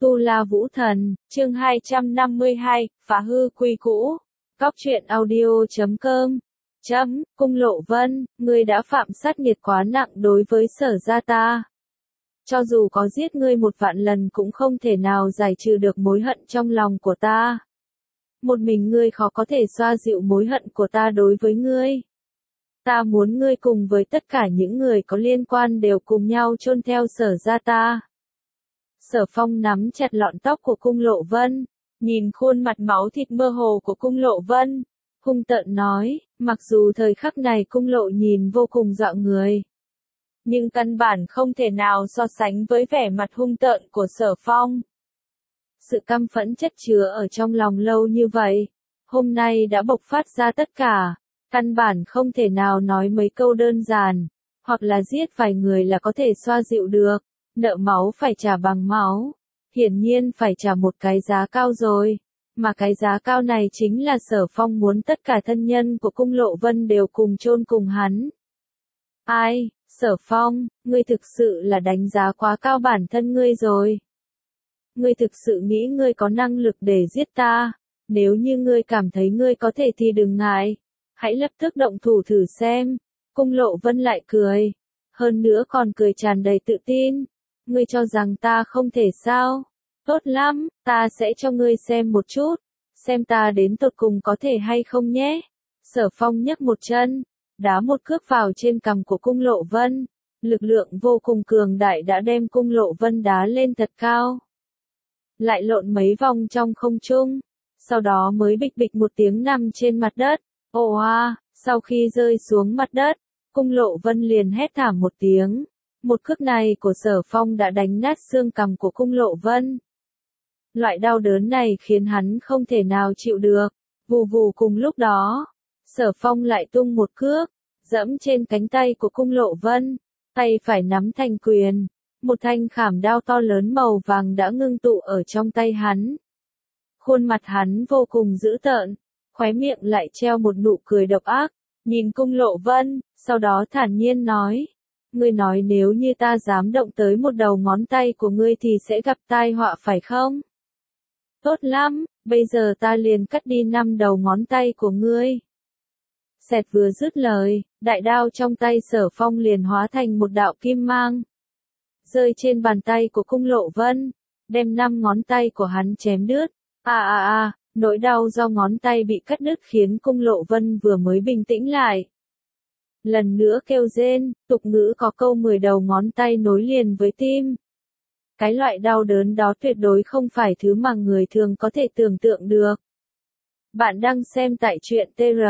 Tu La Vũ Thần, chương 252, phá hư quy cũ. Góc truyện audio.com. Cung Lộ Vân, ngươi đã phạm sát nghiệt quá nặng đối với Sở gia ta. Cho dù có giết ngươi 1.000 lần cũng không thể nào giải trừ được mối hận trong lòng của ta. Một mình ngươi khó có thể xoa dịu mối hận của ta đối với ngươi. Ta muốn ngươi cùng với tất cả những người có liên quan đều cùng nhau chôn theo Sở gia ta. Sở Phong nắm chặt lọn tóc của Cung Lộ Vân, nhìn khuôn mặt máu thịt mơ hồ của Cung Lộ Vân, hung tợn nói, mặc dù thời khắc này Cung Lộ nhìn vô cùng dọa người, nhưng căn bản không thể nào so sánh với vẻ mặt hung tợn của Sở Phong. Sự căm phẫn chất chứa ở trong lòng lâu như vậy, hôm nay đã bộc phát ra tất cả, căn bản không thể nào nói mấy câu đơn giản, hoặc là giết vài người là có thể xoa dịu được. Nợ máu phải trả bằng máu, hiển nhiên phải trả một cái giá cao rồi, mà cái giá cao này chính là Sở Phong muốn tất cả thân nhân của Cung Lộ Vân đều cùng chôn cùng hắn. Ai, Sở Phong, ngươi thực sự là đánh giá quá cao bản thân ngươi rồi. Ngươi thực sự nghĩ ngươi có năng lực để giết ta, nếu như ngươi cảm thấy ngươi có thể thì đừng ngại, hãy lập tức động thủ thử xem. Cung Lộ Vân lại cười, hơn nữa còn cười tràn đầy tự tin. Ngươi cho rằng ta không thể sao? Tốt lắm, ta sẽ cho ngươi xem một chút, xem ta đến tột cùng có thể hay không nhé. Sở Phong nhấc một chân, đá một cước vào trên cằm của Cung Lộ Vân, lực lượng vô cùng cường đại đã đem Cung Lộ Vân đá lên thật cao. Lại lộn mấy vòng trong không trung, sau đó mới bịch bịch một tiếng nằm trên mặt đất. Ồ a, sau khi rơi xuống mặt đất, Cung Lộ Vân liền hét thảm một tiếng. Một cước này của Sở Phong đã đánh nát xương cằm của Cung Lộ Vân. Loại đau đớn này khiến hắn không thể nào chịu được. Vù vù cùng lúc đó, Sở Phong lại tung một cước, dẫm trên cánh tay của Cung Lộ Vân, tay phải nắm thành quyền. Một thanh khảm đao to lớn màu vàng đã ngưng tụ ở trong tay hắn. Khuôn mặt hắn vô cùng dữ tợn, khóe miệng lại treo một nụ cười độc ác, nhìn Cung Lộ Vân, sau đó thản nhiên nói. Ngươi nói nếu như ta dám động tới một đầu ngón tay của ngươi thì sẽ gặp tai họa phải không? Tốt lắm, bây giờ ta liền cắt đi 5 đầu ngón tay của ngươi. Xẹt vừa dứt lời, đại đao trong tay Sở Phong liền hóa thành một đạo kim mang. Rơi trên bàn tay của Cung Lộ Vân, đem 5 ngón tay của hắn chém đứt. Nỗi đau do ngón tay bị cắt đứt khiến Cung Lộ Vân vừa mới bình tĩnh lại. Lần nữa kêu rên, tục ngữ có câu 10 đầu ngón tay nối liền với tim. Cái loại đau đớn đó tuyệt đối không phải thứ mà người thường có thể tưởng tượng được. Bạn đang xem tại truyện TR.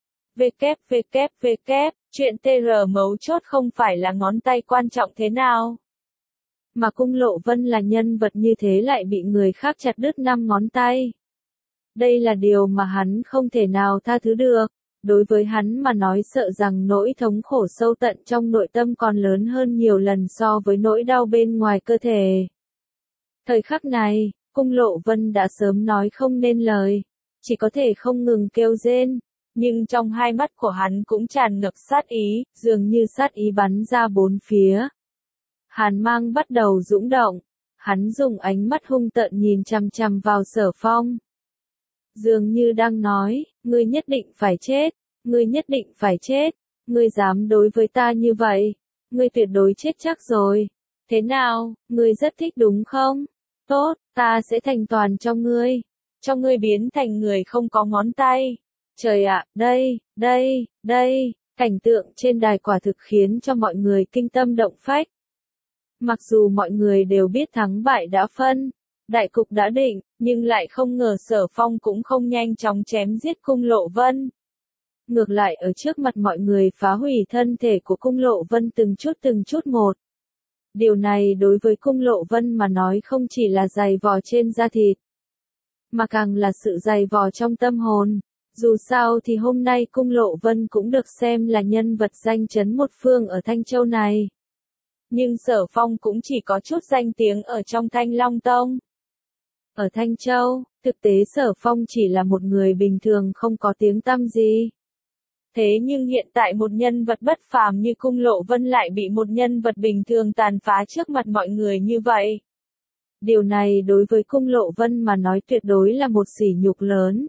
Truyện TR mấu chốt không phải là ngón tay quan trọng thế nào. Mà Cung Lộ Vân là nhân vật như thế lại bị người khác chặt đứt 5 ngón tay. Đây là điều mà hắn không thể nào tha thứ được. Đối với hắn mà nói sợ rằng nỗi thống khổ sâu tận trong nội tâm còn lớn hơn nhiều lần so với nỗi đau bên ngoài cơ thể. Thời khắc này, Cung Lộ Vân đã sớm nói không nên lời, chỉ có thể không ngừng kêu rên, nhưng trong hai mắt của hắn cũng tràn ngập sát ý, dường như sát ý bắn ra bốn phía. Hàn mang bắt đầu dũng động, hắn dùng ánh mắt hung tợn nhìn chằm chằm vào Sở Phong. Dường như đang nói, ngươi nhất định phải chết, ngươi nhất định phải chết, ngươi dám đối với ta như vậy, ngươi tuyệt đối chết chắc rồi. Thế nào, ngươi rất thích đúng không? Tốt, ta sẽ thành toàn cho ngươi biến thành người không có ngón tay. Trời ạ, đây, cảnh tượng trên đài quả thực khiến cho mọi người kinh tâm động phách. Mặc dù mọi người đều biết thắng bại đã phân, đại cục đã định, nhưng lại không ngờ Sở Phong cũng không nhanh chóng chém giết Cung Lộ Vân. Ngược lại ở trước mặt mọi người phá hủy thân thể của Cung Lộ Vân từng chút một. Điều này đối với Cung Lộ Vân mà nói không chỉ là dày vò trên da thịt, mà càng là sự dày vò trong tâm hồn. Dù sao thì hôm nay Cung Lộ Vân cũng được xem là nhân vật danh chấn một phương ở Thanh Châu này. Nhưng Sở Phong cũng chỉ có chút danh tiếng ở trong Thanh Long Tông. Ở Thanh Châu, thực tế Sở Phong chỉ là một người bình thường không có tiếng tăm gì. Thế nhưng hiện tại một nhân vật bất phàm như Cung Lộ Vân lại bị một nhân vật bình thường tàn phá trước mặt mọi người như vậy. Điều này đối với Cung Lộ Vân mà nói tuyệt đối là một sỉ nhục lớn.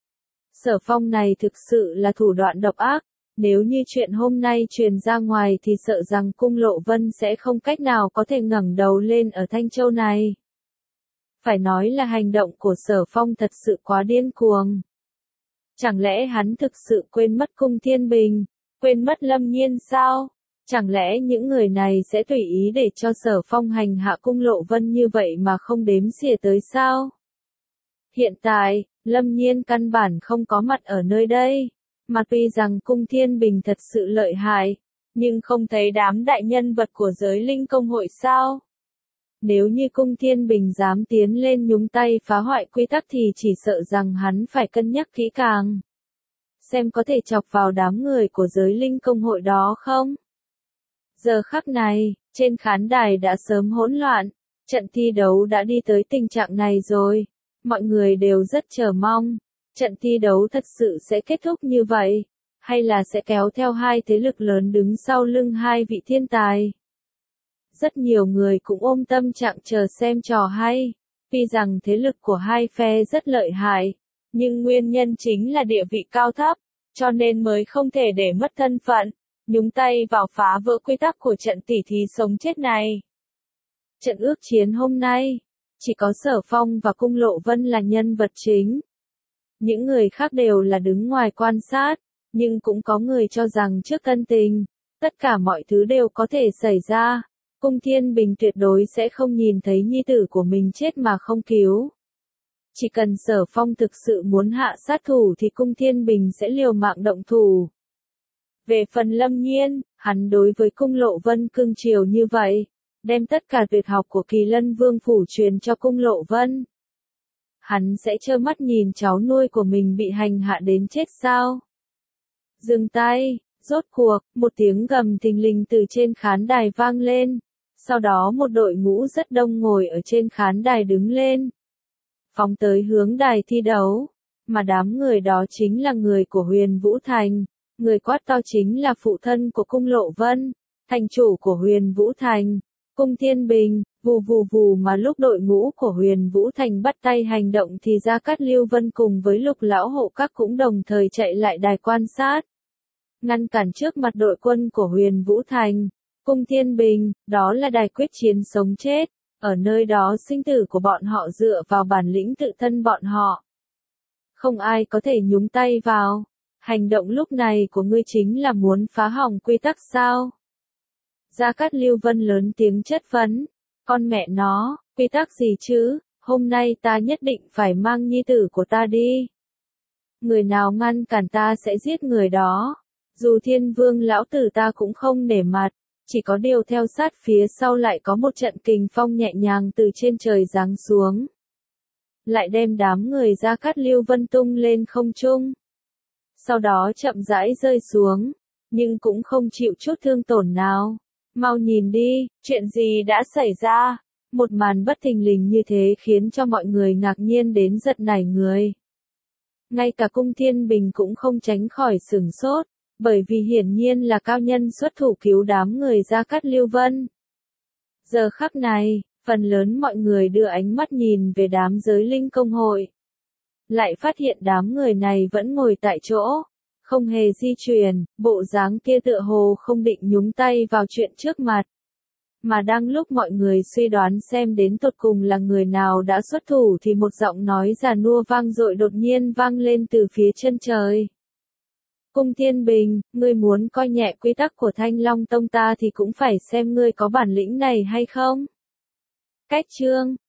Sở Phong này thực sự là thủ đoạn độc ác, nếu như chuyện hôm nay truyền ra ngoài thì sợ rằng Cung Lộ Vân sẽ không cách nào có thể ngẩng đầu lên ở Thanh Châu này. Phải nói là hành động của Sở Phong thật sự quá điên cuồng. Chẳng lẽ hắn thực sự quên mất Cung Thiên Bình, quên mất Lâm Nhiên sao? Chẳng lẽ những người này sẽ tùy ý để cho Sở Phong hành hạ Cung Lộ Vân như vậy mà không đếm xỉa tới sao? Hiện tại, Lâm Nhiên căn bản không có mặt ở nơi đây, mà tuy rằng Cung Thiên Bình thật sự lợi hại, nhưng không thấy đám đại nhân vật của giới linh công hội sao? Nếu như Cung Thiên Bình dám tiến lên nhúng tay phá hoại quy tắc thì chỉ sợ rằng hắn phải cân nhắc kỹ càng. Xem có thể chọc vào đám người của giới linh công hội đó không? Giờ khắc này, trên khán đài đã sớm hỗn loạn, trận thi đấu đã đi tới tình trạng này rồi. Mọi người đều rất chờ mong, trận thi đấu thật sự sẽ kết thúc như vậy, hay là sẽ kéo theo hai thế lực lớn đứng sau lưng hai vị thiên tài. Rất nhiều người cũng ôm tâm trạng chờ xem trò hay, tuy rằng thế lực của hai phe rất lợi hại, nhưng nguyên nhân chính là địa vị cao thấp, cho nên mới không thể để mất thân phận, nhúng tay vào phá vỡ quy tắc của trận tỉ thí sống chết này. Trận ước chiến hôm nay, chỉ có Sở Phong và Cung Lộ Vân là nhân vật chính. Những người khác đều là đứng ngoài quan sát, nhưng cũng có người cho rằng trước tân tình, tất cả mọi thứ đều có thể xảy ra. Cung Thiên Bình tuyệt đối sẽ không nhìn thấy nhi tử của mình chết mà không cứu. Chỉ cần Sở Phong thực sự muốn hạ sát thủ thì Cung Thiên Bình sẽ liều mạng động thủ. Về phần Lâm Nhiên, hắn đối với Cung Lộ Vân cưng chiều như vậy, đem tất cả tuyệt học của Kỳ Lân Vương phủ truyền cho Cung Lộ Vân. Hắn sẽ trơ mắt nhìn cháu nuôi của mình bị hành hạ đến chết sao? Dừng tay, rốt cuộc, một tiếng gầm thình lình từ trên khán đài vang lên. Sau đó một đội ngũ rất đông ngồi ở trên khán đài đứng lên, phóng tới hướng đài thi đấu, mà đám người đó chính là người của Huyền Vũ Thành, người quát to chính là phụ thân của Cung Lộ Vân, thành chủ của Huyền Vũ Thành, Cung Thiên Bình. Vù vù vù mà lúc đội ngũ của Huyền Vũ Thành bắt tay hành động thì Gia Cát Lưu Vân cùng với Lục Lão Hộ Các cũng đồng thời chạy lại đài quan sát, ngăn cản trước mặt đội quân của Huyền Vũ Thành. Cung Thiên Bình, đó là đài quyết chiến sống chết, ở nơi đó sinh tử của bọn họ dựa vào bản lĩnh tự thân bọn họ. Không ai có thể nhúng tay vào. Hành động lúc này của ngươi chính là muốn phá hỏng quy tắc sao? Gia Cát Lưu Vân lớn tiếng chất vấn, con mẹ nó, quy tắc gì chứ, hôm nay ta nhất định phải mang nhi tử của ta đi. Người nào ngăn cản ta sẽ giết người đó, dù Thiên Vương lão tử ta cũng không nể mặt. Chỉ có điều theo sát phía sau lại có một trận kình phong nhẹ nhàng từ trên trời giáng xuống, lại đem đám người Gia Cát Lưu Vân tung lên không trung. Sau đó chậm rãi rơi xuống, nhưng cũng không chịu chút thương tổn nào. Mau nhìn đi, chuyện gì đã xảy ra? Một màn bất thình lình như thế khiến cho mọi người ngạc nhiên đến giật nảy người. Ngay cả Cung Thiên Bình cũng không tránh khỏi sửng sốt. Bởi vì hiển nhiên là cao nhân xuất thủ cứu đám người Gia Cát Lưu Vân. Giờ khắc này, phần lớn mọi người đưa ánh mắt nhìn về đám giới linh công hội. Lại phát hiện đám người này vẫn ngồi tại chỗ, không hề di chuyển, bộ dáng kia tựa hồ không định nhúng tay vào chuyện trước mặt. Mà đang lúc mọi người suy đoán xem đến tột cùng là người nào đã xuất thủ thì một giọng nói già nua vang dội đột nhiên vang lên từ phía chân trời. Cung Thiên Bình, ngươi muốn coi nhẹ quy tắc của Thanh Long Tông ta thì cũng phải xem ngươi có bản lĩnh này hay không. Cách chương